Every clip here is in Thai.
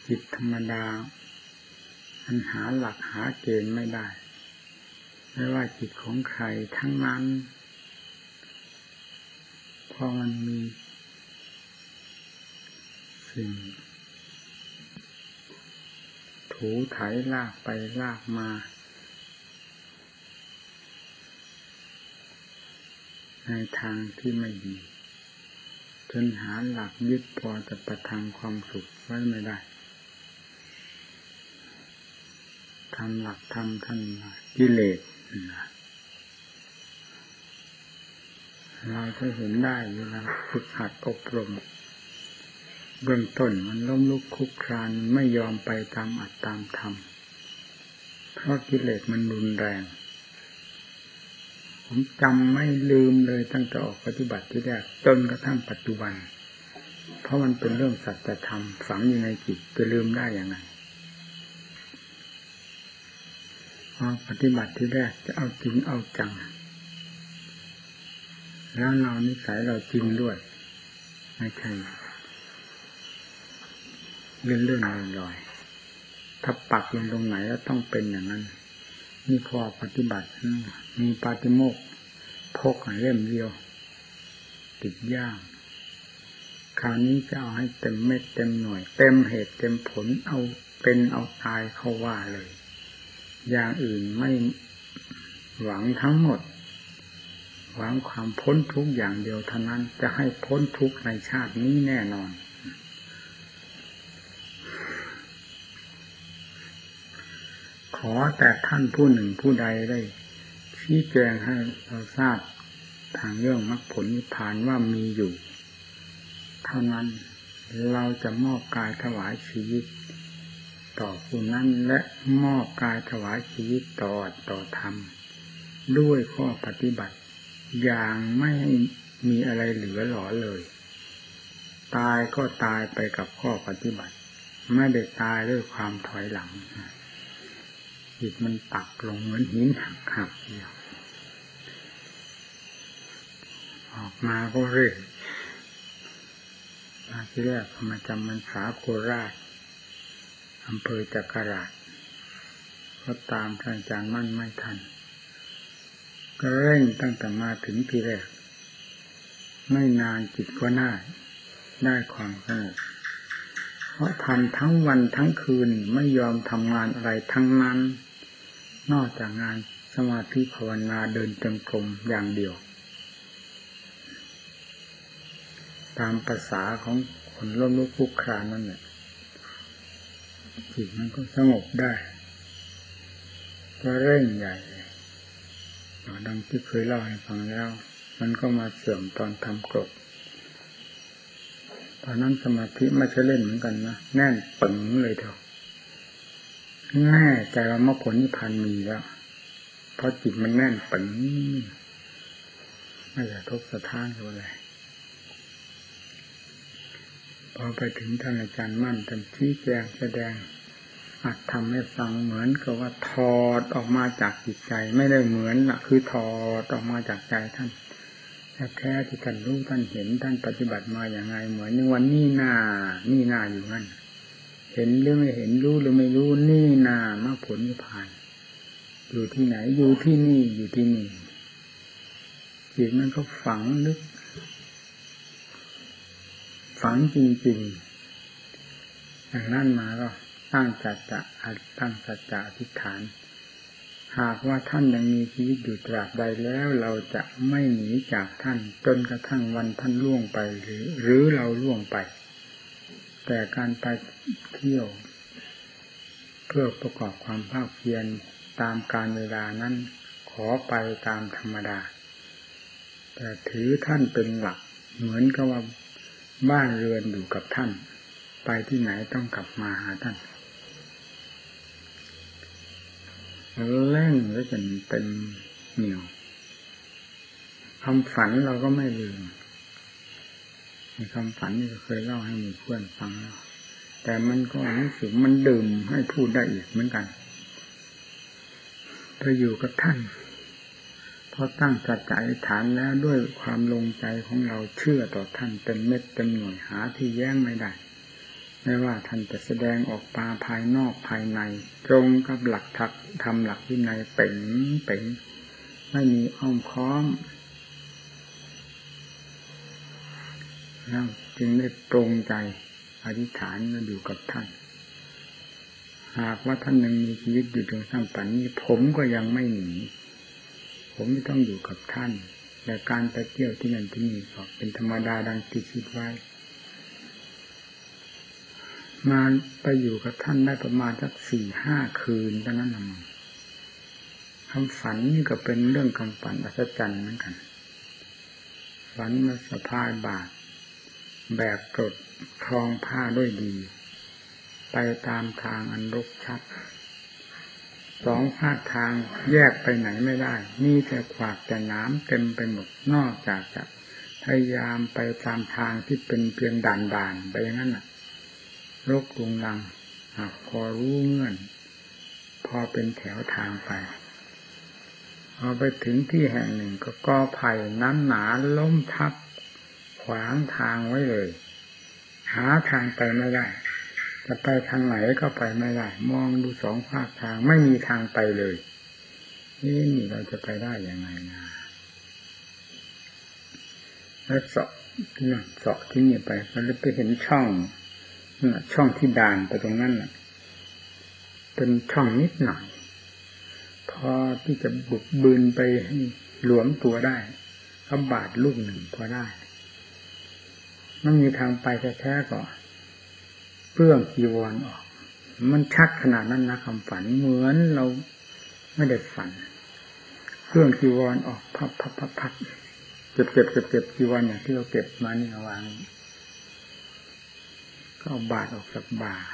จิตธรรมดามันหาหลักหาเกณฑ์ไม่ได้ไม่ว่าจิตของใครทั้งนั้นเพราะมันมีสิ่งถูไถลากไปลากมาในทางที่ไม่ดีจนหาหลักยึดพอจะประทังความสุขไว้ไม่ได้ทำหลักธรรมท่านกิเลสเราจะเห็นได้เวลาฝึกหัดอบรมเบื้องต้นมันล้มลุกคลุกคลานไม่ยอมไปตามอัตตามธรรมเพราะกิเลสมันรุนแรงผมจำไม่ลืมเลยตั้งแต่ออกปฏิบัติที่แรกจนกระทั่งปัจจุบันเพราะมันเป็นเรื่องสัจธรรมฝังอยู่ในจิตจะลืมได้อย่างไรพอปฏิบัติที่แรกจะเอาจริงเอาจังแล้วเรานิสัยเราจริงด้วยไม่ใช่เลื่อนๆลอยๆถ้าปักลงตรงไหนแล้วต้องเป็นอย่างนั้นนี่พอปฏิบัติมีปาฏิโมกข์พกเล่มเดียวติดย่างคราวนี้จะเอาให้เต็มเม็ดเต็มหน่วยเต็มเหตุเต็มผลเอาเป็นเอาตายเข้าว่าเลยอย่างอื่นไม่หวังทั้งหมดหวังความพ้นทุกข์อย่างเดียวเท่านั้นจะให้พ้นทุกข์ในชาตินี้แน่นอนขอแต่ท่านผู้หนึ่งผู้ใดได้ชี้แจงให้เราทราบทางเรื่องมรรคผลนิพพานว่ามีอยู่เท่านั้นเราจะมอบกายถวายชีวิตต่อผู้นั้นและมอบกายถวายชีวิตต่อธรรมด้วยข้อปฏิบัติอย่างไม่มีอะไรเหลือหลอเลยตายก็ตายไปกับข้อปฏิบัติไม่ได้ตายด้วยความถอยหลังจิตมันตักลงเหมือนหินหักเดียวออกมาก็เร่งที่แรกมาจำพรรษาโคราชอำเภอจักราชก็ตามท่านอาจารย์มั่นไม่ทันก็เร่งตั้งแต่มาถึงที่แรกไม่นานจิตก็ได้ความสงบเพราะทำทั้งวันทั้งคืนไม่ยอมทำงานอะไรทั้งนั้นนอกจากงานสมาธิภาวนาเดินจงกรมอย่างเดียวตามภาษาของคนล้มลุกคลุกคลานนั่นแหละจิตมันก็สงบได้ก็เร่งใหญ่ดังที่เคยเล่าให้ฟังแล้วมันก็มาเสื่อมตอนทำกรดตอนนั้นสมาธิไม่ใช่เล่นเหมือนกันนะแน่นปึงเลยเถอะแน่ใจว่ามรรคผลนิพพานมีแล้วเพราะจิตมันแน่นปึงไม่อยากทุกข์สะท้านอะไรพอไปถึงท่านอาจารย์มั่นท่านชี้แจงแสดงอัดทำให้ฟังเหมือนกับว่าถอดออกมาจากจิตใจไม่ได้เหมือนล่ะคือถอดออกมาจากใจท่านแท้ที่ท่านรู้ท่านเห็นท่านปฏิบัติมาอย่างไรเหมือนในวันนี้หน้าอยู่นั่นเห็นหรือไม่เห็นรู้หรือไม่รู้นี่หน้ามรรคผลนิพพานอยู่ที่ไหนอยู่ที่นี่จิตมันก็ฝังลึกฝังจริงๆอย่างนั้นมาก็ตั้งสัจจะอธิษฐานหากว่าท่านยังมีชีวิตอยู่ตราบใดแล้วเราจะไม่หนีจากท่านจนกระทั่งวันท่านล่วงไปหรือเราล่วงไปแต่การไปเที่ยวเพื่อประกอบความภาคเพียรตามกาลเวลานั้นขอไปตามธรรมดาแต่ถือท่านเป็นหลักเหมือนกับว่าบ้านเรือนอยู่กับท่านไปที่ไหนต้องกลับมาหาท่านเร่งแล้วจนเป็นเหนียวความฝันเราก็ไม่ลืมในความฝันนี่ก็เคยเล่าให้หมู่เพื่อนฟังแล้วแต่มันก็รู้สึกมันดื่มให้พูดได้อีกเหมือนกันไปอยู่กับท่านพอตั้งสัจจะอธิษฐานแล้วด้วยความลงใจของเราเชื่อต่อท่านเต็มเม็ดเต็มหน่วยหาที่แย้งไม่ได้ไม่ว่าท่านจะแสดงออกมาภายนอกภายในตรงกับหลักธรรมหลักวินัยเป่งไม่มีอ้อมค้อมแล้วจึงได้ตรงใจอธิษฐานมาอยู่กับท่านหากว่าท่านยังมีชีวิตอยู่จนสร้างป่านนี้ผมก็ยังไม่หนีผมไม่ต้องอยู่กับท่านแต่การไปเที่ยวที่นั่นที่นี่ก็เป็นธรรมดาดังที่คิดไว้มาไปอยู่กับท่านได้ประมาณสัก 4-5 คืนเท่านั้นเองคำฝันนี่ก็เป็นเรื่องคำฝันอัศจรรย์เหมือนกันฝันมาสะพายบาตรแบกกดครองผ้าด้วยดีไปตามทางอันรกชัดสองภาคทางแยกไปไหนไม่ได้มีแต่ขวากแต่น้ำเต็มไปหมดนอกจากจะพยายามไปตามทางที่เป็นเพียงด่านไปอย่างนั้นน่ะรกรุงรังหากพอรู้เงื่อนพอเป็นแถวทางไปพอไปถึงที่แห่งหนึ่งก็กอไผ่น้ำหนาล้มทับขวางทางไว้เลยหาทางไปไม่ได้จะไปทางไหนก็ไปไม่ได้มองดูสองภาคทางไม่มีทางไปเลยนี่เราจะไปได้ยังไงนะแล้วเสาะที่นี่ไปมันเลยไปเห็นช่องที่ด่านไปตรงนั้นน่ะเป็นช่องนิดหน่อยพอที่จะบุกบืนไปให้หลวมตัวได้ก็บาดลูกหนึ่งพอได้ไม่มีทางไปแท้ๆก็เปลื้องจีวรออกมันชัดขนาดนั้นนะคำฝันเหมือนเราไม่ได้ฝันเปลื้องจีวรออกพับเก็บจีวรอย่างที่เราเก็บมานี่วางก็เอาบาดออกจากบ่า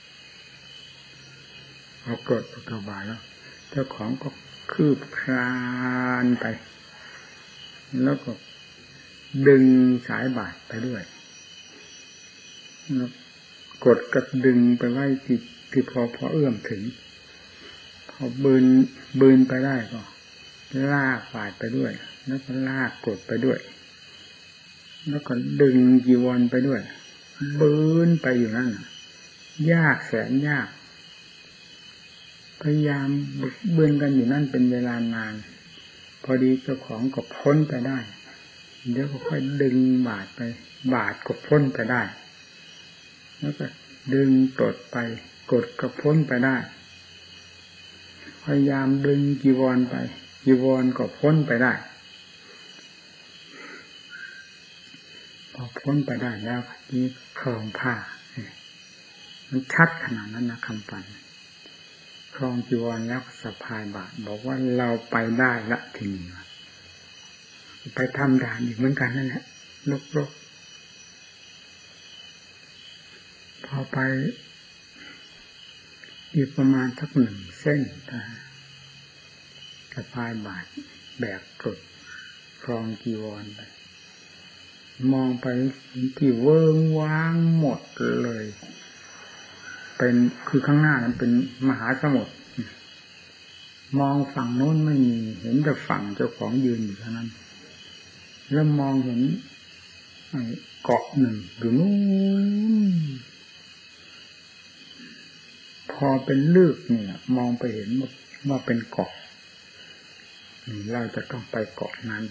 เอากดออกจากบ่าแล้วเจ้าของก็คืบคลานไปแล้วก็ดึงสายบาดไปด้วยแล้วกดก็ดึงไปไว้ที่พอเอื้อมถึงพอบืนไปได้ก็ลากบาดไปด้วยแล้วก็ลากกดไปด้วยแล้วก็ดึงจีวรไปด้วยบืนไปอยู่นั่นยากแสนยากพยายามบืนกันอยู่นั่นเป็นเวลานานพอดีเจ้าของก็พ้นไปได้เดี๋ยวก็ค่อยดึงบาดไปบาดก็พ้นไปได้แล้วก็ดึงกดไปกดก็พ้นไปได้พยายามดึงจีวรไปจีวรก็พ้นไปได้พอพ้นไปได้แล้วนี่ครองผ้ามันชัดขนาดนั้นนะคำฝันครองจีวรแล้วสะพายบาตรบอกว่าเราไปได้ละทีนี้ไปทำด่านอีกเหมือนกันนั่นแหละลกพอไปอีกประมาณสัก1 เส้นสะพายบาตรแบกกดครองจีวรไปมองไปที่เวิ้งว้างหมดเลยเป็นคือข้างหน้านั้นเป็นมหาสมุทรมองฝั่งโน้นไม่มีเห็นแต่ฝั่งเจ้าของยืนอยู่เท่านั้นแล้วมองเห็นเกาะหนึ่งอยู่นู้นพอเป็นลึกเนี่ยมองไปเห็นว่าเป็นเกาะเราจะต้องไปเกาะนั้น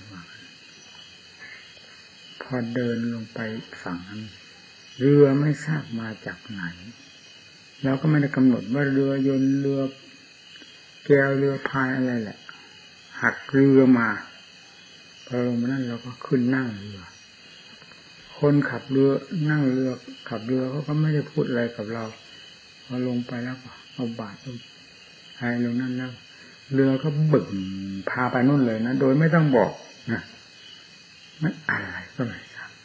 พอเดินลงไปฝั่งนั้นเรือไม่ทราบมาจากไหนเราก็ไม่ได้กำหนดว่าเรือยนต์เรือแก้วเรือพายอะไรแหละหักเรือมาพอลงมานั่นเราก็ขึ้นนั่งเรือคนขับเรือนั่งเรือขับเรือเขาก็ไม่ได้พูดอะไรกับเราพอลงไปแล้วก็เอาบาตรให้ลงนั่นแล้วเรือก็บึ่งพาไปนู่นเลยนะโดยไม่ต้องบอกนะไม่อะไรก็ไม่ทราบ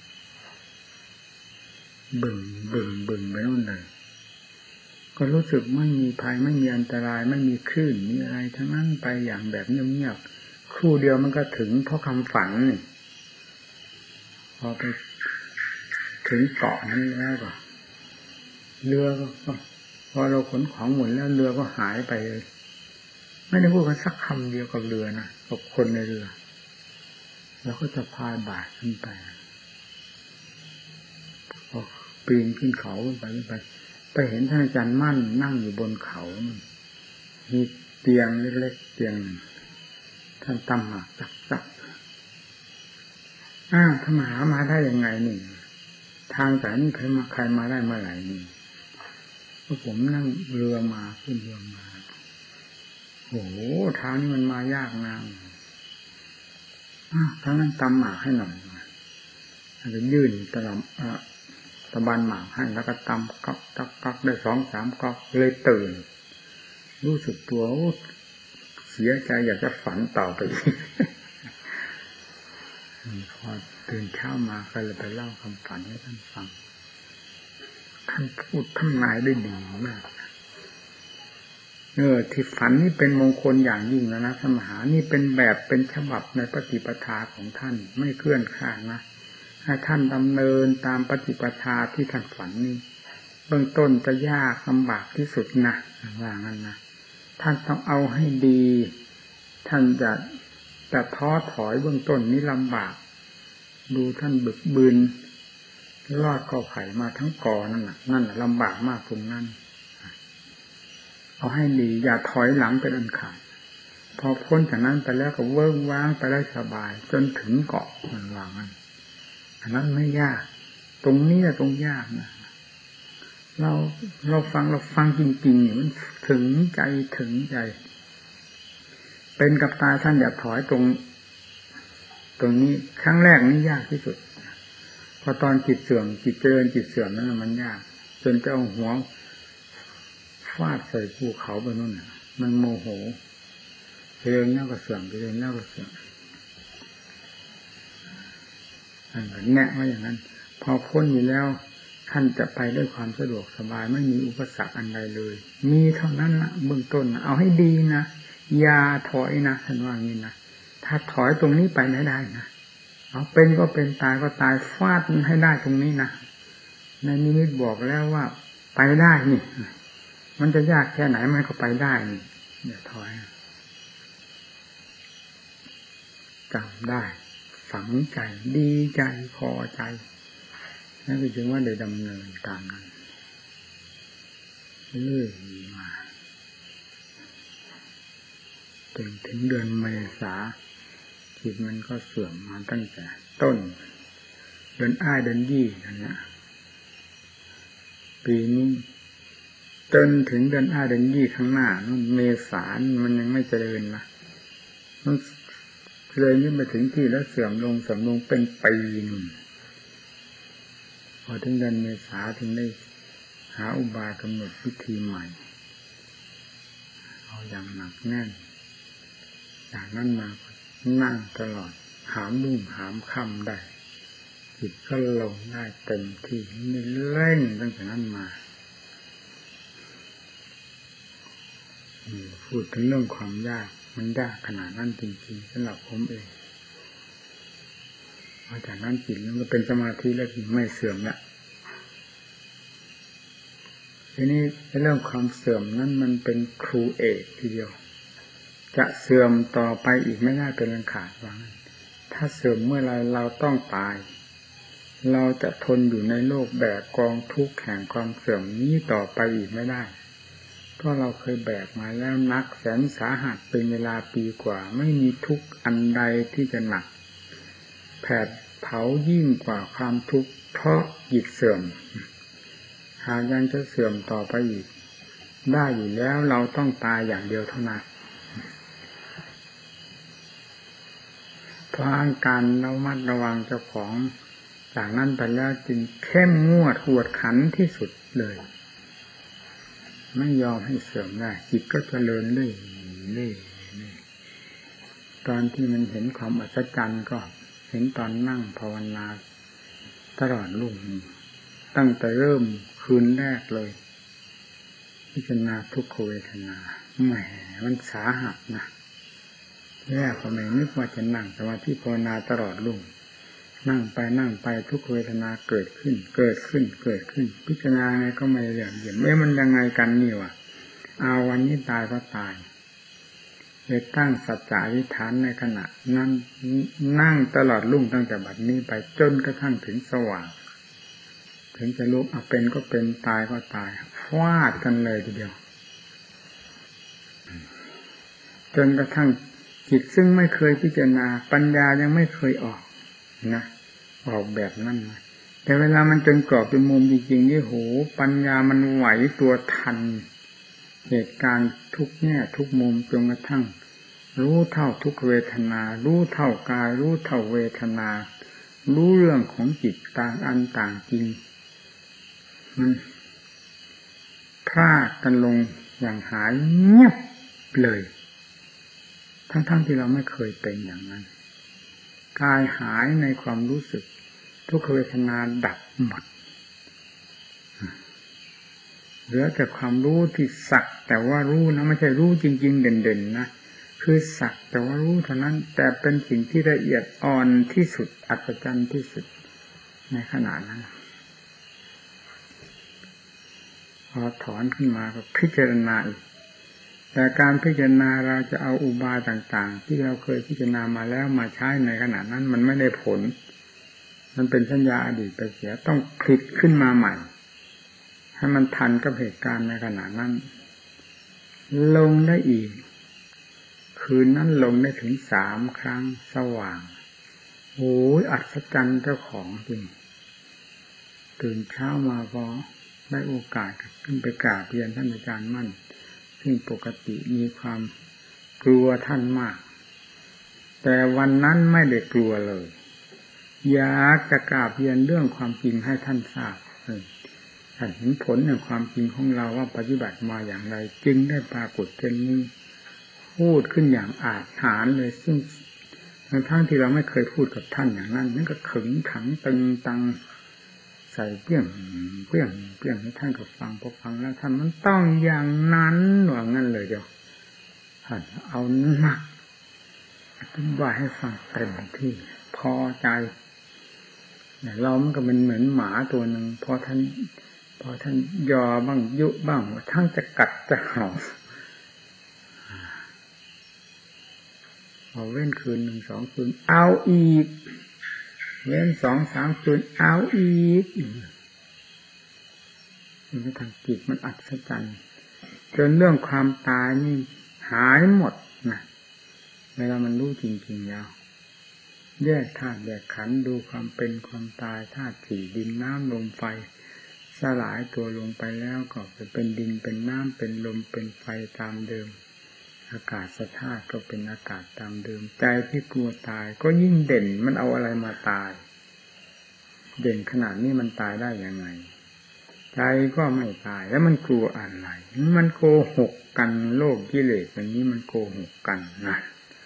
บึ่งไปนู่นเลยก็รู้สึกไม่มีภัยไม่มีอันตรายไม่มีคลื่นมีอะไรทั้งนั้นไปอย่างแบบเงียบๆครู่เดียวมันก็ถึงเพราะคำฝันนี่พอไปถึงเกาะนั้นแล้วก็เรือก็พอเราขนของหมดแล้วเรือก็หายไปเลยไม่ได้พูดกันสักคำเดียวกับเรือนะกับคนในเรือแล้วก็จะพายบาตรขึ้นไปพอปีนขึ้นเขาไปเห็นท่านอาจารย์มั่นนั่งอยู่บนเขามีเตียงเล็กๆเตียงท่านตำหมากจักถ้ามาหามาได้ยังไงนี่ทางสายนี้ใครมาได้เมื่อไหร่นี่ผมนั่งเรือมาขึ้นเรือมาโอ้โหทางนี้มันมายากนะทางนั้นตำหมากให้หน่อยจะยื่นตะบันหมากให้แล้วก็ตำก๊อกได้2-3 ก๊อกเลยตื่นรู้สึกตัวเสียใจอยากจะฝันต่อไปอีกพอตื่นเช้ามาก็เลยไปเล่าคำฝันให้ท่านฟังท่านพูดทำนายได้ดีมากที่ฝันนี่เป็นมงคลอย่างยิ่งนะท่านมหานี่เป็นแบบเป็นฉบับในปฏิปทาของท่านไม่เคลื่อนคลาดนะให้ท่านดำเนินตามปฏิปทาที่ท่านฝันนี้เบื้องต้นจะยากลำบากที่สุดนะว่างั้นนะท่านต้องเอาให้ดีท่านจะท้อถอยเบื้องต้นนี้ลำบากดูท่านบึกบืนลอดกอไผ่มาทั้งกอนั่นลำบากมากตรงนั้นเอาให้ดีอย่าถอยหลังเป็นอันขาดพอพ้นจากนั้นไปแล้วก็เวิ้งว้างไปได้สบายจนถึงเกาะมันว่างั้นอันนั้นไม่ยากตรงนี้ตรงยากนะเราฟังจริงๆมันถึงใจเป็นกับตาท่านอย่าถอยตรงนี้ครั้งแรกนี่ยากที่สุดพอตอนจิตเสื่อมจิตเจริญจิตเสื่อมนั้นมันยากจนจะเอาหัวฟาดใส่ภูเขาไปนู่นมันโมโหเจริญแล้วก็เสื่อมเจริญแล้วก็เสื่อมแนะว่าอย่างนั้นพอพ้นอยู่แล้วท่านจะไปด้วยความสะดวกสบายไม่มีอุปสรรคอันใดเลยมีเท่านั้นนะเบื้องต้นเอาให้ดีนะอย่าถอยนะท่านว่างี้นะถ้าถอยตรงนี้ไปไม่ได้นะเอาเป็นก็เป็นตายก็ตายฟาดให้ได้ตรงนี้นะในนิมิตบอกแล้วว่าไปได้นี่มันจะยากแค่ไหนมันก็ไปได้นี่อย่าถอยจำได้ฝังใจดีใจพอใจนั่นก็จึงว่าได้ดำเนินตามนั้นเรื่อยมาจนถึงเดือนเมษาจิตมันก็เสื่อมมาตั้งแต่ต้นเดือนอ้ายเดือนยี่นั่นนะปีนี้จนถึงเดือนอ้ายเดือนยี่ข้างหน้านั่นเมษามันยังไม่เจริญนะมันเลยนี่มาถึงที่แล้วเสื่อมลงเป็นปีนึงพอถึงเดือนเมษาถึงได้หาอุบายกำหนดวิธีใหม่เอาอย่างหนักแน่นจากนั้นมานั่งตลอดหามรุ่งหามค่ำได้จิตก็ลงได้เต็มที่ไม่เร่งตั้งแต่นั้นมาพูดถึงเรื่องความยากมันยากขนาดนั้นจริงๆสำหรับผมเองพอจากนั้นจิตมันก็เป็นสมาธิแล้วไม่เสื่อมละทีนี้เรื่องความเสื่อมนั้นมันเป็นครูเอกทีเดียวจะเสื่อมต่อไปอีกไม่ได้เป็นอันขาดว่าถ้าเสื่อมเมื่อไรเราต้องตายเราจะทนอยู่ในโลกแบกกองทุกข์แห่งความเสื่อมนี้ต่อไปอีกไม่ได้เพราะเราเคยแบกมาแล้วนักแสนสาหัสเป็นเวลาปีกว่าไม่มีทุกข์อันใดที่จะหนักแผดเผายิ่งกว่าความทุกข์เพราะจิตเสื่อมหากยังจะเสื่อมต่อไปอีกได้อยู่แล้วเราต้องตายอย่างเดียวเท่านั้นเพราะการระมัดระวังเจ้าของจากนั้นไปแล้วจึงเข้มงวดกวดขันที่สุดเลยไม่ยอมให้เสื่อมได้จิตก็เจริญเรื่อยตอนที่มันเห็นความอัศจรรย์ก็เห็นตอนนั่งภาวนาตลอดรุ่งตั้งแต่เริ่มคืนแรกเลยพิจารณาทุกขเวทนาแหมมันสาหัสนะแรกก็ไม่นึกว่าจะนั่งสมาธิภาวนาตลอดรุ่งนั่งไปทุกขเวทนาเกิดขึ้นพิจารณาไงก็ไม่เหลี่ยมมันยังไงกันนี่วะเอาวันนี้ตายก็ตายเลยตั้งสัจจะอธิษฐานในขณะนั้นนั่งตลอดรุ่งตั้งแต่บัดนี้ไปจนกระทั่งถึงสว่างถึงจะรู้เป็นก็เป็นตายก็ตายฟาดกันเลยทีเดียวจนกระทั่งจิตซึ่งไม่เคยพิจารณาปัญญายังไม่เคยออกนะออกแบบนั้นนะแต่เวลามันจนกรอบจนมุมจริงๆนี่โหปัญญามันไหวตัวทันเหตุการณ์ทุกแง่ทุกมุมจนกระทั่งรู้เท่าทุกเวทนารู้เท่ากายรู้เท่าเวทนารู้เรื่องของจิตต่างอันต่างจริงมันพลาดกันลงอย่างหายเงียบเลยทั้งที่เราไม่เคยเป็นอย่างนั้นกายหายในความรู้สึกทุกขเวทนาดับหมดเหลือแต่ความรู้ที่สักแต่ว่ารู้นะไม่ใช่รู้จริงๆเด่นๆนะคือสักแต่ว่ารู้เท่านั้นแต่เป็นสิ่งที่ละเอียดอ่อนที่สุดอัศจรรย์ที่สุดในขณะนั้นพอถอนขึ้นมาก็พิจารณาอีกแต่การพิจารณาเราจะเอาอุบายต่างๆที่เราเคยพิจารณามาแล้วมาใช้ในขณะนั้นมันไม่ได้ผลมันเป็นสัญญาอดีตไปเสียต้องพลิกขึ้นมาใหม่ให้มันทันกับเหตุการณ์ในขณะนั้นลงได้อีกคืนนั้นลงได้ถึง3 ครั้งสว่างโอ้ยอัศจรรย์เจ้าของจริงตื่นเช้ามาพอได้โอกาสขึ้นไปกราบเรียนท่านอาจารย์มั่นซึ่งปกติมีความกลัวท่านมากแต่วันนั้นไม่ได้กลัวเลยอยากจะกราบเรียนเรื่องความจริงให้ท่านทราบท่านเห็นผลในความจริงของเราว่าปฏิบัติมาอย่างไรจึงได้ปรากฏเช่นนี้พูดขึ้นอย่างอาจหาญเลยซึ่งทั้งที่เราไม่เคยพูดกับท่านอย่างนั้นนั่นก็ขึงขังตึงตังใส่เปี้ยงให้ท่านก็ฟังพอฟังแล้วท่านมันต้องอย่างนั้นว่างั้นเลยเดียวท่านเอาหนักอธิบายให้ฟังเต็มที่พอใจเรามันก็เป็นเหมือนหมาตัวหนึ่งพอท่านยอบ้างยุบ้างทั้งจะกัดจะเห่าพอเว้นคืน1 2 คืนเอาอีกเว้น2 3 คืนเอาอีกมันทางจิตมันอัศจรรย์จนเรื่องความตายนี่หายหมดนะเวลามันรู้จริงๆแล้วแยกธาตุแยกขันธ์ดูความเป็นความตายธาตุสี่ดินน้ำลมไฟสลายตัวลงไปแล้วก็เป็นดินเป็นน้ำเป็นลมเป็นไฟตามเดิมอากาศธาตุก็เป็นอากาศตามเดิมใจที่กลัวตายก็ยิ่งเด่นมันเอาอะไรมาตายเด่นขนาดนี้มันตายได้ยังไงใจก็ไม่ตายแล้วมันกลัวอะไรมันโกหกกันโลกกิเลสอย่างนี้มันโกหกกันนะ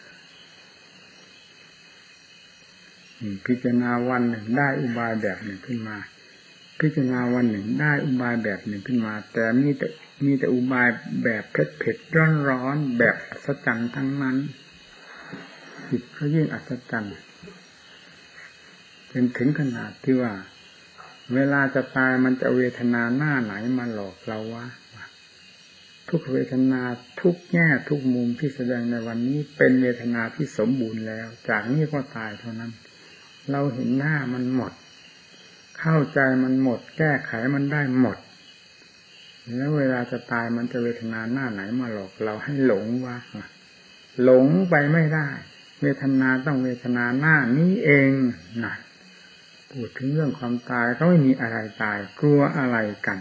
พิจารณาวันหนึ่งได้อุบายแบบหนึ่งขึ้นมาพิจารณาวันหนึ่งได้อุบายแบบหนึ่งขึ้นมาแต่มีแต่อุบายแบบเผ็ดร้อนแบบอัศจรรย์ทั้งนั้นจิตก็ยิ่งอัศจรรย์จนถึงขนาดที่ว่าเวลาจะตายมันจะเวทนาหน้าไหนมาหลอกเราวะทุกเวทนาทุกแง่ทุกมุมที่แสดงในวันนี้เป็นเวทนาที่สมบูรณ์แล้วจากนี้ก็ตายเท่านั้นเราเห็นหน้ามันหมดเข้าใจมันหมดแก้ไขมันได้หมดแล้วเวลาจะตายมันจะเวทนาหน้าไหนมาหลอกเราให้หลงวะหลงไปไม่ได้เวทนาต้องเวทนาหน้านี้เองนะพูดถึงเรื่องความตายก็ไม่มีอะไรตายกลัวอะไรกัน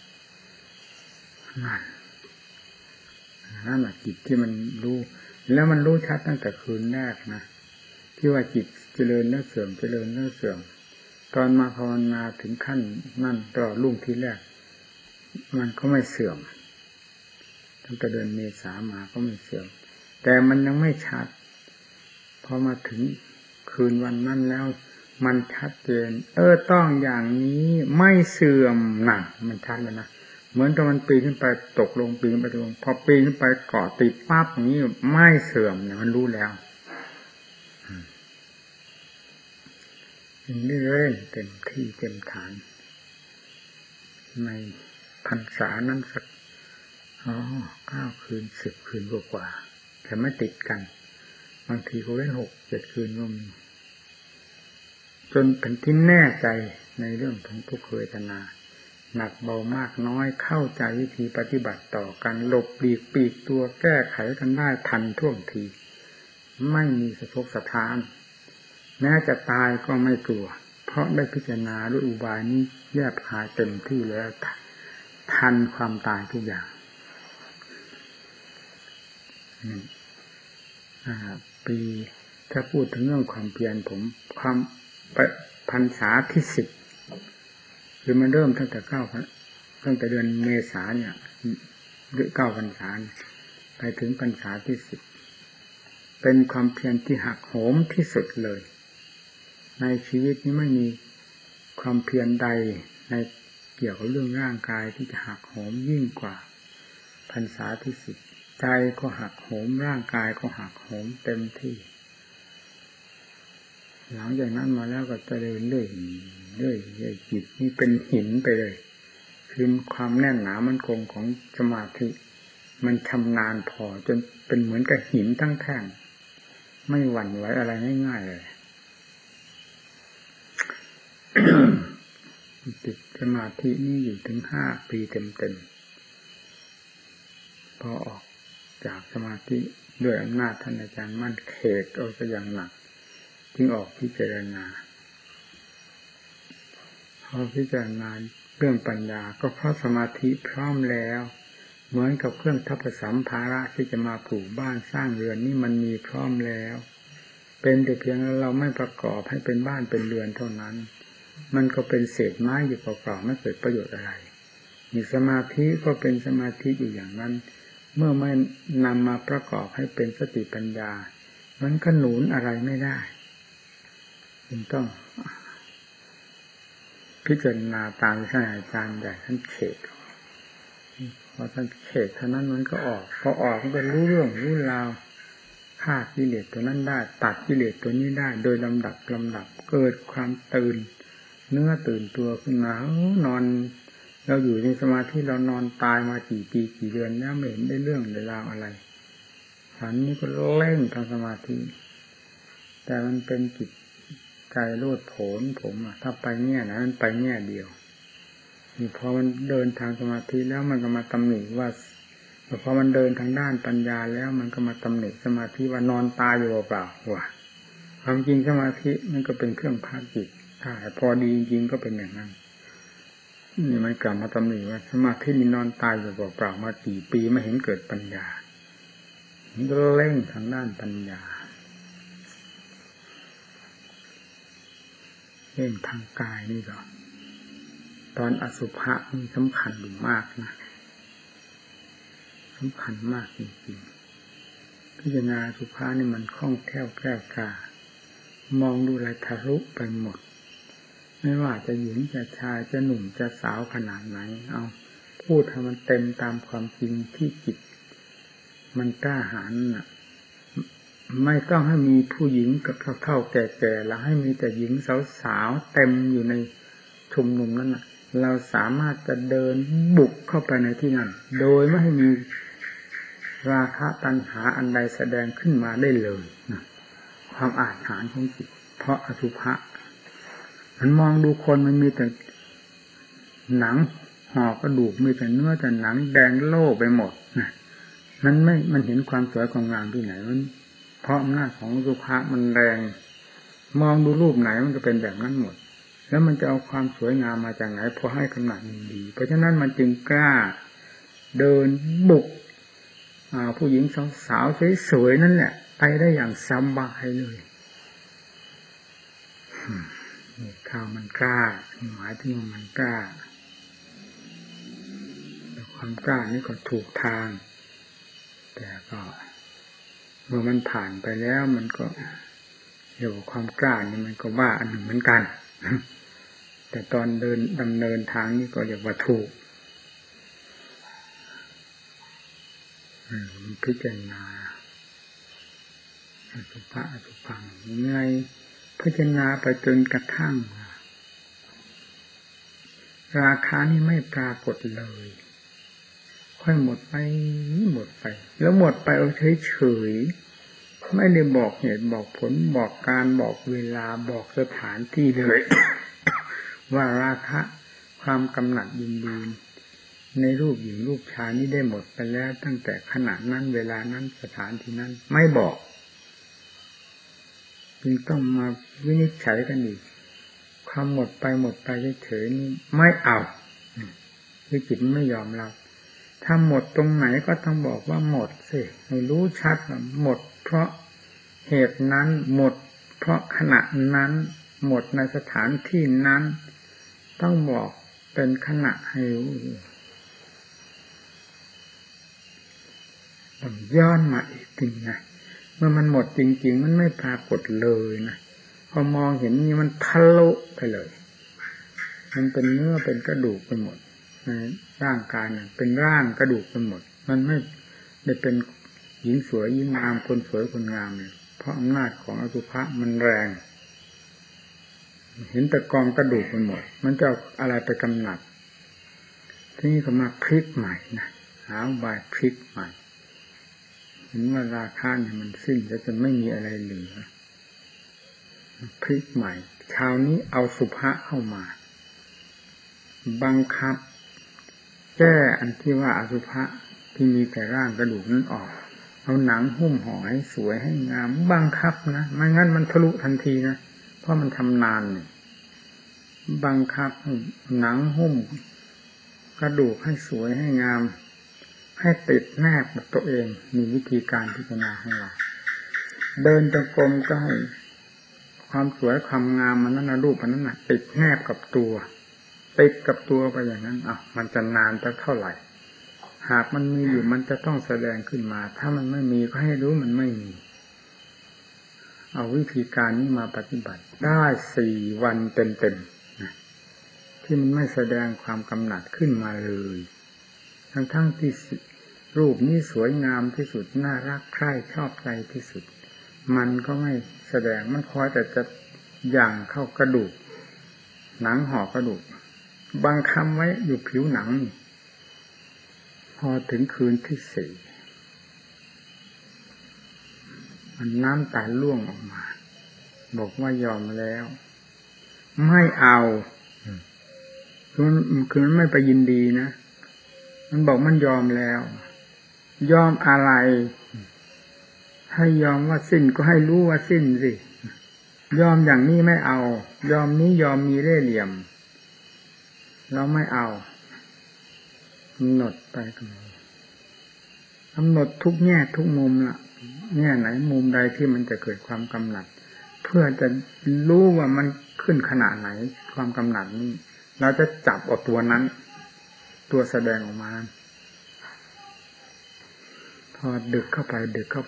นั่นแหละจิตที่มันรู้แล้วมันรู้ชัดตั้งแต่คืนแรกนะที่ว่าจิตเจริญแล้วเสื่อมเจริญแล้วเสื่อมตอนมาภาวนาถึงขั้นนั่นตลอดรุ่งที่แรกมันก็ไม่เสื่อมตั้งแต่เดือนเมษามาก็ไม่เสื่อมแต่มันยังไม่ชัดพอมาถึงคืนวันนั้นแล้วมันชัดเจนต้องอย่างนี้ไม่เสื่อมหนักมันชัดแล้วนะเหมือนตอนมันปีนขึ้นไปตกลงปีนไปลงพอปีนขึ้นไปเกาะติดปั๊บอย่างนี้ไม่เสื่อมเนี่ยมันรู้แล้วเรื่อยๆเต็มที่เต็มฐานในพรรษานั้นสัก9 คืน10 คืนกว่าแต่ไม่ติดกันบางทีก็เว้น6-7 คืนก็มีจนเป็นที่แน่ใจในเรื่องของทุกขเวทนาหนักเบามากน้อยเข้าใจวิธีปฏิบัติต่อกันหลบหลีกปีกตัวแก้ไขกันได้ทันท่วงทีไม่มีสะทกสะท้านแม้จะตายก็ไม่กลัวเพราะได้พิจารณาด้วยอุบายนี้แยบคายเต็มที่แล้วทันความตายทุกอย่างปีถ้าพูดถึงเรื่องความเพียรผมความพรรษาที่10คือมันเริ่มตั้งแต่เดือนเมษาเนี่ย9พรรษาไปถึงพรรษาที่10เป็นความเพียรที่หักโหมที่สุดเลยในชีวิตนี้ไม่มีความเพียรใดในเกี่ยวกับเรื่องร่างกายที่จะหักโหมยิ่งกว่าพรรษาที่10ใจก็หักโหมร่างกายก็หักโหมเต็มที่หลังจากนั้นมาแล้วก็จะเดินเรื่อยจิตนี่เป็นหินไปเลยคือความแน่นหนามั่นคงของสมาธิมันชำนาญพอจนเป็นเหมือนกับหินทั้งแท่งไม่หวั่นไหวอะไรง่ายๆเลย ติดสมาธินี่อยู่ถึง5 ปีเต็มๆพอออกจากสมาธิด้วยอำนาจท่านอาจารย์มั่นเขตเอาซะอย่างหนักจึงออกพิจารณาพอพิจารณาเรื่องปัญญาก็เพราะสมาธิพร้อมแล้วเหมือนกับเครื่องทัพสัมภาระที่จะมาปลูกบ้านสร้างเรือนนี่มันมีพร้อมแล้วเป็นแต่เพียงเราไม่ประกอบให้เป็นบ้านเป็นเรือนเท่านั้นมันก็เป็นเศษไม้อยู่เปล่าๆไม่เกิดประโยชน์อะไรมีสมาธิก็เป็นสมาธิอยู่อย่างนั้นเมื่อไม่นำมาประกอบให้เป็นสติปัญญามันก็หนุนอะไรไม่ได้จึงต้องพิจารณาตามท่านอาจารย์ใหญ่ท่านเขตพอท่านเขตเท่านั้นมันก็ออกพอออกมันก็รู้เรื่องรู้ราวฆ่ากิเลสตัวนั้นได้ตัดกิเลสตัวนี้ได้โดยลำดับเกิดความตื่นเนื้อตื่นตัวขึ้นมานอนเราอยู่ในสมาธิเรานอนตายมากี่ปีกี่เดือนแล้วไม่เห็นได้เรื่องได้ราวอะไรฉันนี่ก็เล่นทางสมาธิแต่มันเป็นจิตใจโลดโผนผมถ้าไปแง่นะมันไปแง่เดียวนี่พอมันเดินทางสมาธิแล้วมันก็มาตำหนิว่าพอมันเดินทางด้านปัญญาแล้วมันก็มาตำหนิสมาธิว่านอนตายอยู่เปล่าว่ะความจริงสมาธิมันก็เป็นเครื่องพาจิตถ้าพอดีจริงๆก็เป็นอย่างนั้นนี่มันกลับมาตำหนิว่าสมาธินี่นอนตายอยู่เปล่ามากี่ปีไม่เห็นเกิดปัญญานี่ก็เล่งทางด้านปัญญาเล่นทางกายนี่ก็ตอนอสุภะนี่สำคัญอยู่มากนะสำคัญมากจริงๆพิจารณาอสุภะนี่มันคล่องแคล่วแกล้วกล้ามองดูอะไรทะลุไปหมดไม่ว่าจะหญิงจะชายจะหนุ่มจะสาวขนาดไหนเอาพูดให้มันเต็มตามความจริงที่จิตมันกล้าหาญน่ะไม่ต้องให้มีผู้หญิงกับเฒ่าๆแก่ๆแล้วให้มีแต่หญิงสาวๆเต็มอยู่ในชุมนุมนั้นน่ะเราสามารถจะเดินบุกเข้าไปในที่นั้นโดยไม่ให้มีราคะตัณหาอันใดแสดงขึ้นมาได้เลยนะความอาถรรพ์ของจิตเพราะอสุภะมันมองดูคนมันมีแต่หนังห่อกระดูกมีแต่เนื้อแต่หนังแดงโล่ไปหมดนะมันเห็นความสวยความงามที่ไหนมันเพราะอำนาจของอสุภะมันแรงมองดูรูปไหนมันก็เป็นแบบนั้นหมดแล้วมันจะเอาความสวยงามมาจากไหนพอให้กำหนัดดีเพราะฉะนั้นมันจึงกล้าเดินบุกผู้หญิงสาวๆสวยๆนั่นแหละไปได้อย่างสบายเลยข่าวมันกล้าหมายถึงมันกล้าแต่ความกล้านี่ก็ถูกทางแต่ก็เมื่อมันผ่านไปแล้วมันก็เรียกว่าความกล้านี่มันก็ว่าอันหนึ่งเหมือนกันแต่ตอนเดินดำเนินทางนี่ก็เรียกว่าถูกพิจารณาอสุภะอสุภังไงพิจารณาไปจนกระทั่งราคานี่ไม่ปรากฏเลยค่อยหมดไปแล้วหมดไปเอาเฉยๆไม่ได้บอกเหตุบอกผลบอกการบอกเวลาบอกสถานที่เลยว่าราคะความกำหนัดยินดีในรูปหญิงรูปชายนี้ได้หมดไปแล้วตั้งแต่ขณะนั้นเวลานั้นสถานที่นั้นไม่บอกจึงต้องมาวินิจฉัยกันอีกความหมดไปเฉยๆนี่ไม่เอาคือจิตไม่ยอมรับถ้าหมดตรงไหนก็ต้องบอกว่าหมดสิให้รู้ชัดว่าหมดเพราะเหตุนั้นหมดเพราะขณะนั้นหมดในสถานที่นั้นต้องบอกเป็นขณะให้รู้ต้องย้อนมาอีกทีนะเมื่อมันหมดจริงๆมันไม่ปรากฏเลยนะพอมองเห็นนี่มันทะลุไปเลยมันเป็นเนื้อเป็นกระดูกไปหมดในร่างกายเนี่ยเป็นร่างกระดูกไปหมดมันไม่ได้เป็นหญิงสวยหญิงงามคนสวยคนงามเลยเพราะอำนาจของอสุภะมันแรงเห็นแต่กองกระดูกไปหมดมันจะเอาอะไรไปกำหนัดทีนี้ก็มาพลิกใหม่นะหาอุบายพลิกใหม่เห็นว่าราคะเนี่ยมันสิ้นแล้วจนไม่มีอะไรเหลือพลิกใหม่คราวนี้เอาสุภะเข้ามาบังคับแก้อันที่ว่าอสุภะที่มีแต่ร่างกระดูกนั้นออกเอาหนังหุ้มห่อให้สวยให้งามบังคับนะไม่งั้นมันทะลุทันทีนะเพราะมันทำนานนี่บังคับหนังหุ้มกระดูกให้สวยให้งามให้ติดแนบกับตัวเองมีวิธีการพิจารณาของเราเดินจงกรมก็ให้ความสวยความงามมันนั้นรูปมันนั้นน่ะติดแนบกับตัวติดกับตัวไปอย่างนั้นมันจะนานจะเท่าไหร่หากมันมีอยู่มันจะต้องแสดงขึ้นมาถ้ามันไม่มีก็ให้รู้มันไม่มีเอาวิธีการนี้มาปฏิบัติได้4 วันเต็มๆนะที่มันไม่แสดงความกำหนัดขึ้นมาเลยทั้งที่รูปนี้สวยงามที่สุดน่ารักใคร่ชอบใจที่สุดมันก็ไม่แสดงมันคอยแต่จะย่างเข้ากระดูกหนังห่อกระดูกบังคับไว้อยู่ผิวหนังพอถึงคืนที่4มันน้ำตาล่วงออกมาบอกว่ายอมแล้วไม่เอาคือมันไม่ไปยินดีนะมันบอกมันยอมแล้วยอมอะไรให้ยอมว่าสิ้นก็ให้รู้ว่าสิ้นสิยอมอย่างนี้ไม่เอายอมนี้ยอมมีเล่ห์เหลี่ยมเราไม่เอากำหนดไปกำหนดทุกแง่ทุกมุมล่ะแง่ไหนมุมใดที่มันจะเกิดความกำหนัดเพื่อจะรู้ว่ามันขึ้นขนาดไหนความกำหนัดนี้เราจะจับเอาตัวนั้นตัวแสดงออกมพอดึกเข้าไป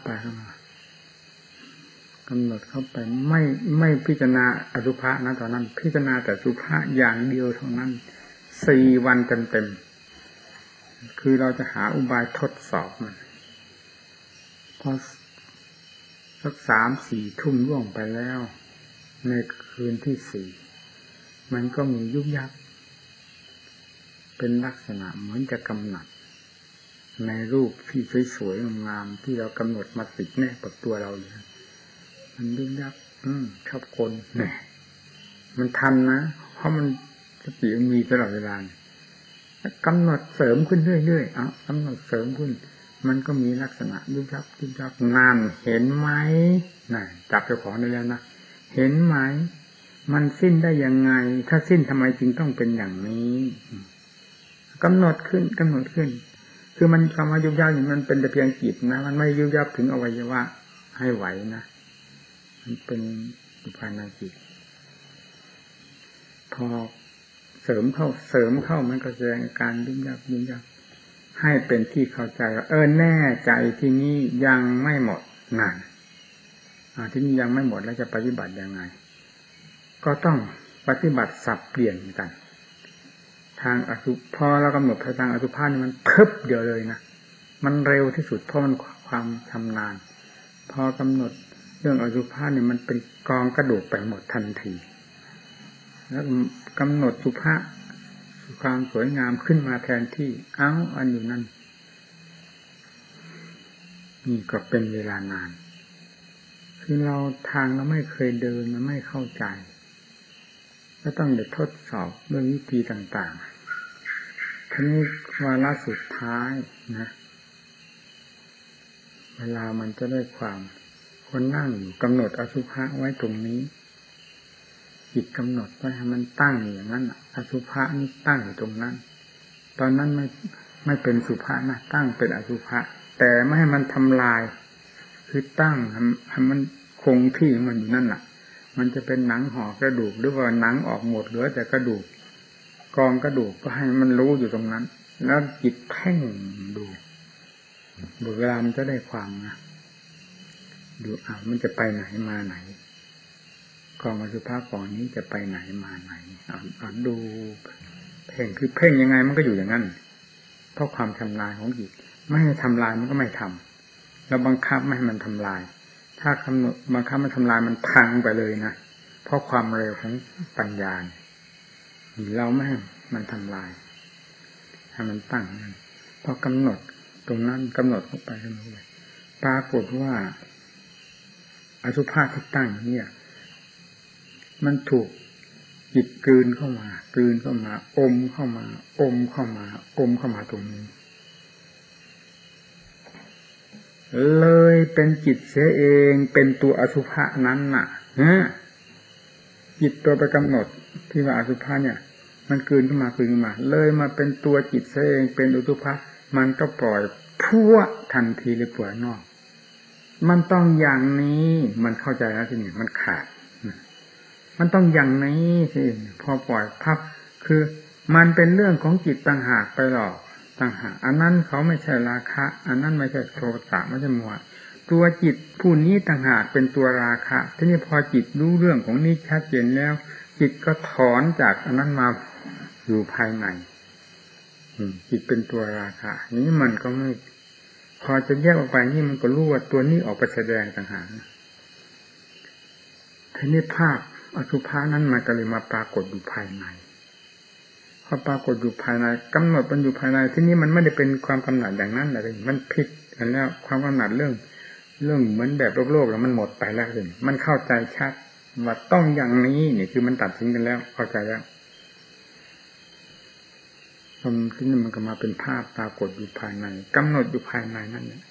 กำหนดเข้าไปไม่พิจารณาอสุภะนะตอนนั้นพิจารณาแต่สุภะอย่างเดียวเท่านั้น4 วันเต็มๆคือเราจะหาอุบายทดสอบมันพอสัก 3-4 ทุ่มล่วงไปแล้วในคืนที่4มันก็มียุบยับเป็นลักษณะเหมือนจะกำหนัดในรูปที่สวยๆงามๆที่เรากำหนดมาติดแนบกับตัวเราเลยมันยุบยับชอบคนเนี่ยมันทันนะเพราะมันสติมันมีตลอดเวลากำหนดเสริมขึ้นเรื่อยๆกำหนดเสริมขึ้นมันก็มีลักษณะยุบยับนานเห็นไหมน่ะจับเจ้าของได้แล้วนะเห็นไหมมันสิ้นได้ยังไงถ้าสิ้นทำไมจึงต้องเป็นอย่างนี้กำหนดขึ้นคือมันคำว่ายุบยับมันเป็นแต่เพียงจิตนะมันไม่ยุบยับถึงอวัยวะให้ไหวนะมันเป็นอยู่ภายในจิตพอเสริมเข้ามันก็แสดงการยุบยับให้เป็นที่เข้าใจว่าแน่ใจที่นี้ยังไม่หมดนั่นที่นี้ยังไม่หมดแล้วจะปฏิบัติยังไงก็ต้องปฏิบัติสับเปลี่ยนกันทางอสุพอเรากำหนดทางอสุภะนี่มันพึบเดียวเลยนะมันเร็วที่สุดเพราะมันความชำนาญพอกำหนดเรื่องอสุภะนี่มันเป็นกองกระดูกไปหมดทันทีแล้วกำหนดสุภะความสวยงามขึ้นมาแทนที่อันอยู่นั่นนี่ก็เป็นเวลานานคือเราทางเราไม่เคยเดินเราไม่เข้าใจก็ต้องได้ทดสอบเรื่องวิธีต่างๆทีนี้วาระสุดท้ายนะเวลามันจะได้ความคนนั่งอยู่กำหนดอสุภะไว้ตรงนี้จิตกำหนดไว้ให้มันตั้งอย่างนั้นอสุภะนี่ตั้งอยู่ตรงนั้นตอนนั้นไม่เป็นสุภะนะตั้งเป็นอสุภะแต่ไม่ให้มันทำลายคือตั้งให้มันคงที่มันอยู่นั่นแหละมันจะเป็นหนังห่อกระดูกหรือว่าหนังออกหมดเหลือแต่กระดูกกองกระดูกก็ให้มันรู้อยู่ตรงนั้นแล้วจิตเพ่งดูเวลามันจะได้ความนะดูมันจะไปไหนมาไหนกองอสุภะกองนี้จะไปไหนมาไหนดูเพ่งคือเพ่งยังไงมันก็อยู่อย่างนั้นเพราะความชำนาญของจิตไม่ให้ทำลายมันก็ไม่ทำแล้วบังคับไม่ให้มันทำลายถ้ากำหนดบังคับมันทำลายมันพังไปเลยนะเพราะความเร็วของปัญญาเราไม่ให้มันทำลายให้มันตั้งนั่นพอกำหนดตรงนั้นกำหนดเข้าไปปรากฏว่าอสุภะที่ตั้งเนี่ยมันถูกจิตกลืนเข้ามากลืนเข้ามาอมเข้ามาอมเข้ามาอมเข้ามาตรงนี้เลยเป็นจิตเสียเองเป็นตัวอสุภะนั้นน่ะจิตตัวไปกำหนดที่ว่าอสุภะเนี่ยมันกลืนเข้ามากลืนเข้ามาเลยมาเป็นตัวจิตเสียเองเป็นอสุภะมันก็ปล่อยพัวทันทีเลยปล่อยนอกมันต้องอย่างนี้มันเข้าใจแล้วทีนี้มันขาดมันต้องอย่างนี้สิพอปล่อยพับคือมันเป็นเรื่องของจิตต่างหากไปหรอกต่างหากอันนั้นเขาไม่ใช่ราคะอันนั้นไม่ใช่โทสะไม่ใช่โมหะตัวจิตผู้นี้ต่างหากเป็นตัวราคะทีนี้พอจิตรู้เรื่องของนี้ชัดเจนแล้วจิตก็ถอนจากอันนั้นมาอยู่ภายในจิตเป็นตัวราคะนี้มันก็ไม่พอจะแยกออกไปนี่มันก็รู้ว่าตัวนี้ออกไปแสดงต่างหากทีนี้ภาพอสุภะนั้นมันก็เลยมาปรากฏอยู่ภายในพอปรากฏอยู่ภายในกำหนดมันอยู่ภายในที่นี้มันไม่ได้เป็นความกำหนัดอย่างนั้นอะไรมันพลิกกันแล้วความกำหนัดเรื่องเหมือนแบบโลกแล้วมันหมดไปแล้วเลยมันเข้าใจชัดว่าต้องอย่างนี้นี่คือมันตัดทิ้งกันแล้วเข้าใจแล้วที่นี่มันก็มาเป็นภาพปรากฏอยู่ภายในกำหนดอยู่ภายในนั่นแหละ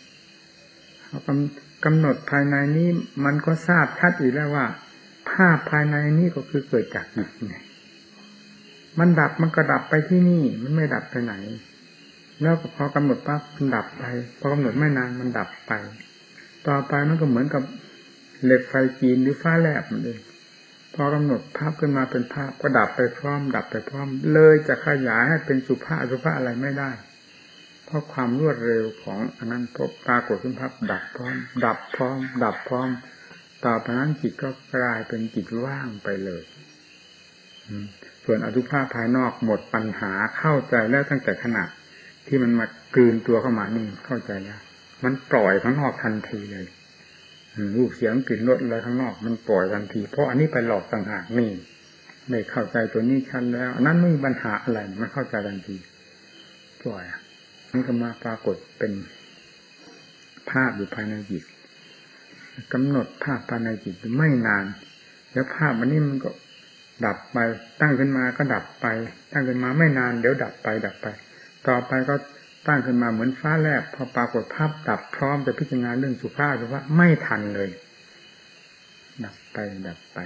กำหนดภายในนี้มันก็ทราบชัดอีกแล้วว่าภาพภายในนี้ก็คือเกิดจากจิตไงมันดับมันก็ดับไปที่นี่มันไม่ดับไปไหนแล้วพอกำหนดปั๊บมันดับไปพอกำหนดไม่นานมันดับไปต่อไปมันก็เหมือนกับเหล็กไฟจีนหรือฟ้าแลบมันเองพอกำหนดภาพขึ้นมาเป็นภาพก็ดับไปพร้อมดับไปพร้อมเลยจะขยายให้เป็นสุภาพอสุภาพอะไรไม่ได้เพราะความรวดเร็วของอันนั้นพบปรากฏขึ้นภาพดับพร้อมดับพร้อมดับพร้อมต่อไปนั้นจิตก็กลายเป็นจิตว่างไปเลยส่วนอสุภะภายนอกหมดปัญหาเข้าใจแล้วตั้งแต่ขณะที่มันมากลืนตัวเข้ามานี่เข้าใจแล้วมันปล่อยข้างนอกทันทีเลยรูปเสียงกลิ่นรสอะไรข้างนอกมันปล่อยทันทีเพราะอันนี้ไปหลอกต่างหากนี่ไม่เข้าใจตัวนี้ชัดแล้วอันนั้นไม่มีปัญหาอะไรมันเข้าใจทันทีปล่อยมันก็มาปรากฏเป็นภาพอยู่ภายในจิตกำหนดภาพภายในจิตไม่นานแล้วภาพอันนี้มันก็ดับไปตั้งขึ้นมาก็ดับไปตั้งขึ้นมาไม่นานเดี๋ยวดับไปต่อไปก็ตั้งขึ้นมาเหมือนฟ้าแลบพอปรากฏภาพดับพร้อมจะพิจารณาเรื่องสุภาพหรือว่าไม่ทันเลยดับไป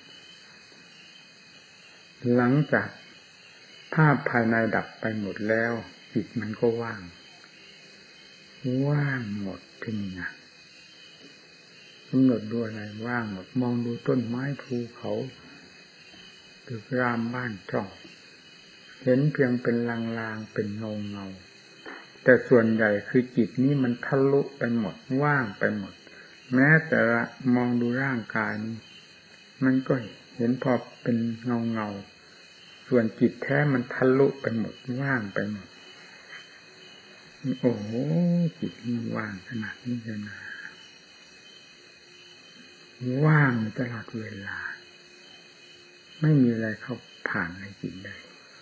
หลังจากภาพภายในดับไปหมดแล้วจิตมันก็ว่างหมดที่นี่นะกำหนดดูอะไรว่างหมดมองดูต้นไม้ภูเขาตึกรามบ้านช่องเห็นเพียงเป็นลางๆเป็นเงาแต่ส่วนใหญ่คือจิตนี้มันทะลุไปหมดว่างไปหมดแม้แต่ละมองดูร่างกายนี้มันก็เห็นพอเป็นเงาส่วนจิตแท้มันทะลุไปหมดว่างไปหมดโอ้โหจิตมันว่างขนาดนี้เลยนะว่างตลอดเวลาไม่มีอะไรเข้าผ่านในจิตเลย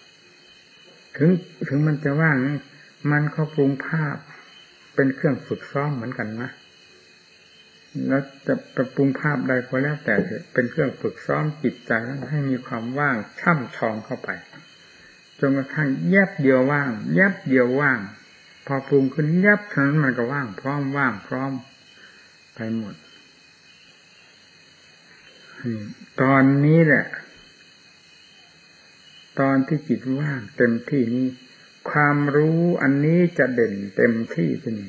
ถึงมันจะว่างมันก็ปรุงภาพเป็นเครื่องฝึกซ้อมเหมือนกันนะแล้วจะประปรุงภาพใดก็แล้วแต่เป็นเครื่องฝึกซ้อมจิตใจให้มีความว่างช่ำชองเข้าไปจนกระทั่งแยบเดียวว่างแยบเดียวว่างพอปรุงขึ้นแยบเท่านั้นมันก็ว่างพร้อมไปหมดตอนนี้แหละตอนที่จิตว่างเต็มที่นี้ความรู้อันนี้จะเด่นเต็มที่ที่นี่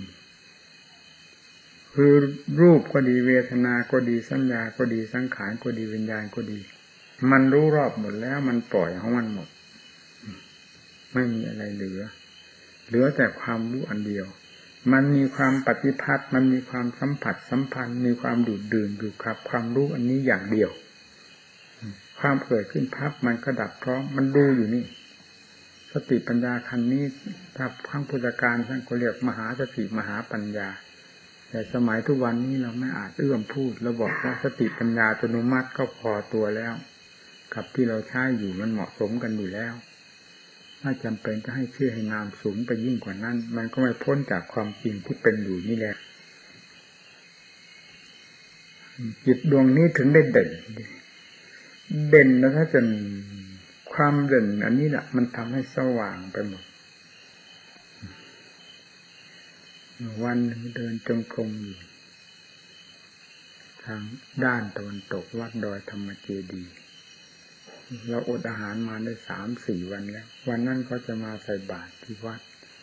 คือรูปก็ดีเวทนาก็ดีสัญญาก็ดีสังขารก็ดีวิญญาณก็ดีมันรู้รอบหมดแล้วมันปล่อยของมันหมดไม่มีอะไรเหลือแต่ความรู้อันเดียวมันมีความปฏิภัทมันมีความสัมผัสสัมพันธ์มีความดูดดื่มอยู่กับความรู้อันนี้อย่างเดียวความเกิดขึ้นพับมันก็ดับพร้อมมันดูอยู่นี่สติปัญญาคันนี้ถ้าครั้งพุทธกาลท่านก็เรียกมหาสติมหาปัญญาแต่สมัยทุกวันนี้เราไม่อาจเอื้อมพูดเราบอกว่าสติปัญญาอัตโนมัติก็พอตัวแล้วกับที่เราใช้อยู่มันเหมาะสมกันอยู่แล้วถ้าจำเป็นจะให้ชื่อให้นามสูงไปยิ่งกว่านั้นมันก็ไม่พ้นจากความจริงที่เป็นอยู่นี่แหละจิตดวงนี้ถึงได้เด่นแล้วถ้าจนความเด่นอันนี้แหละมันทำให้สว่างไปหมดวันหนึ่งเดินจงกรมอยู่ทางด้านตะวันตกวัดดอยธรรมเจดีย์เราอดอาหารมาได้ 3-4 วันแล้ววันนั้นก็จะมาใส่บาตรที่วัด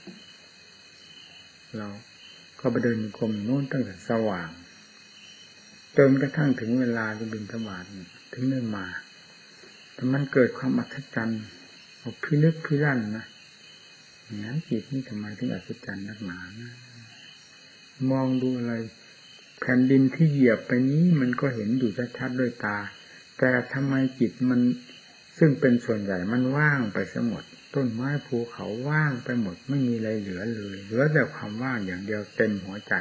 เราก็ไปเดินจงกรมโน้นตั้งแต่สว่างจนกระทั่งถึงเวลาจะบิณฑบาตถึงได้มาแต่มันเกิดความอัศจรรย์พิลึกพิลั่นนะงั้นจิตนี่ทำไมถึงอัศจรรย์นักหนานะมองดูอะไรแผ่นดินที่เหยียบไปนี้มันก็เห็นอยู่ชัดๆด้วยตาแต่ทำไมจิตมันซึ่งเป็นส่วนใหญ่มันว่างไปซะหมดต้นไม้ภูเขาว่างไปหมดไม่มีอะไรเหลือเลยเหลือแต่ความว่างอย่างเดียวเต็มหัวใจ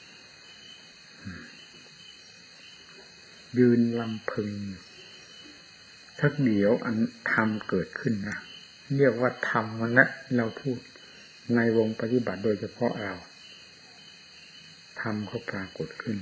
ยืนลำพึงสักเดี๋ยวอันธรรมเกิดขึ้นนะเรียกว่าธรรมมันละเราพูดในวงปฏิบัติโดยเฉพาะเราธรรมก็ปรากฏขึ้น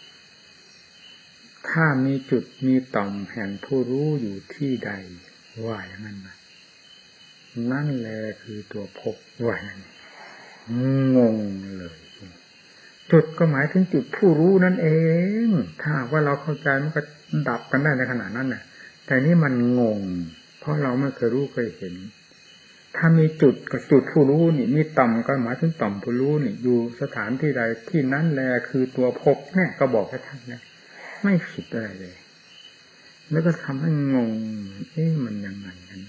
ถ้ามีจุดมีต่อมแห่งผู้รู้อยู่ที่ใดว่าอย่างนั้นนะนั่นแหละคือตัวพบว่าอย่างนี้งงเลยจุดก็หมายถึงจุดผู้รู้นั่นเองถ้าว่าเราเข้าใจมันก็ดับกันได้ในขณะนั้นน่ะแต่นี่มันงงเพราะเราไม่เคยรู้เคยเห็นถ้ามีจุดกับจุดผู้รู้นี่มีต่อมก็หมายถึงต่อมผู้รู้นี่อยู่สถานที่ใดที่นั้นแหละคือตัวพบเนี่ยก็บอกให้ท่านนะไม่ผิดอะไรเลยแล้วก็ทำให้งงมันยังไงกัน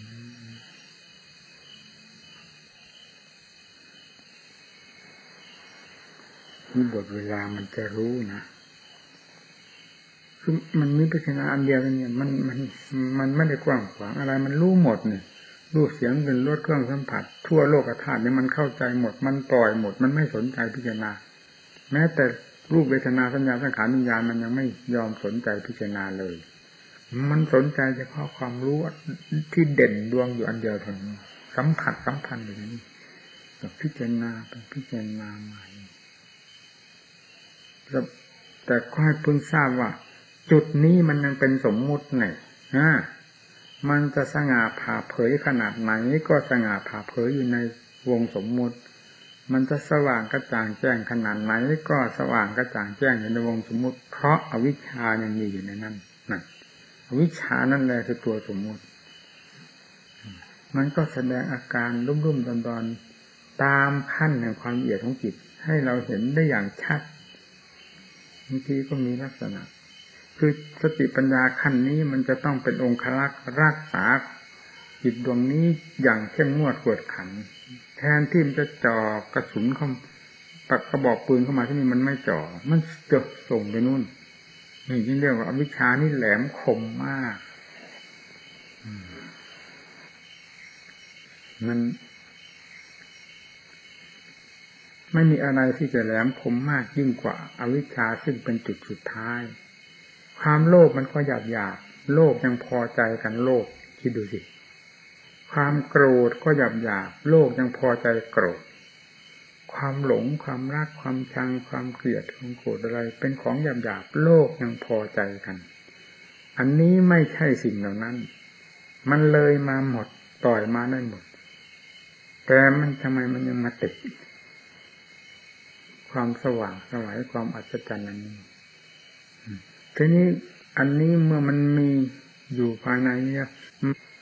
นี่บทเวลามันจะรู้นะคือมันมีปัญญาอันเดียวกันเนี่ยมันไม่ได้กว้างขวางอะไรมันรู้หมดเนี่ยรูปเสียงเป็นรสเครื่องสัมผัสทั่วโลกธาตุเนี่ยมันเข้าใจหมดมันปล่อยหมดมันไม่สนใจพิจารณาแม้แต่รูปเวทนาสัญญาสังขารวิญญาณมันยังไม่ยอมสนใจพิจารณาเลยมันสนใจเฉพาะความรู้ที่เด่นดวงอยู่อันเดียวเท่านั้นสัมผัสสัมพันธ์อย่างนี้พิจารณาไปพิจารณาใหม่แต่ก็ให้พึงทราบว่าจุดนี้มันยังเป็นสมมุติไงมันจะสง่าผ่าเผยขนาดไหนก็สง่าผ่าเผยอยู่ในวงสมมุติมันจะสว่างกระจ่างแจ้งขนาดไหนก็สว่างกระจ่างแจ้งอยู่ในวงสมมุติเพราะอวิชชายังมีอยู่ในนั้นนั่นอวิชชานั่นแหละคือตัวสมมุติมันก็แสดงอาการรุ่มๆดอนๆตามขั้นแห่งความละเอียดของจิตให้เราเห็นได้อย่างชัดบางทีก็มีลักษณะคือสติปัญญาขั้นนี้มันจะต้องเป็นองค์ลักษณ์รักษาจิตดวงนี้อย่างเข้มงวดกวดขันแทนที่มันจะจ่อกระสุนเข้าปักกระบอกปืนเข้ามาที่นี่มันไม่จ่อมันจะส่งไปนู่นนี่ที่เรียกว่าอวิชชานี่แหลมคมมากมันไม่มีอะไรที่จะแหลมคมมากยิ่งกว่าอวิชชาซึ่งเป็นจุดสุดท้ายความโลภมันก็หยาบๆโลภยังพอใจกันโลภคิดดูสิความโกรธก็หยาบๆโลภยังพอใจโกรธความหลงความรักความชังความเกลียดความโกรธอะไรเป็นของหยาบๆโลกยังพอใจกันอันนี้ไม่ใช่สิ่งเหล่านั้นมันเลยมาหมดปล่อยมาได้หมดแต่มันทำไมมันยังมาติดความสว่างไสวความอัศจรรย์อันนี้ทีนี้อันนี้เมื่อมันมีอยู่ภายในเนี่ย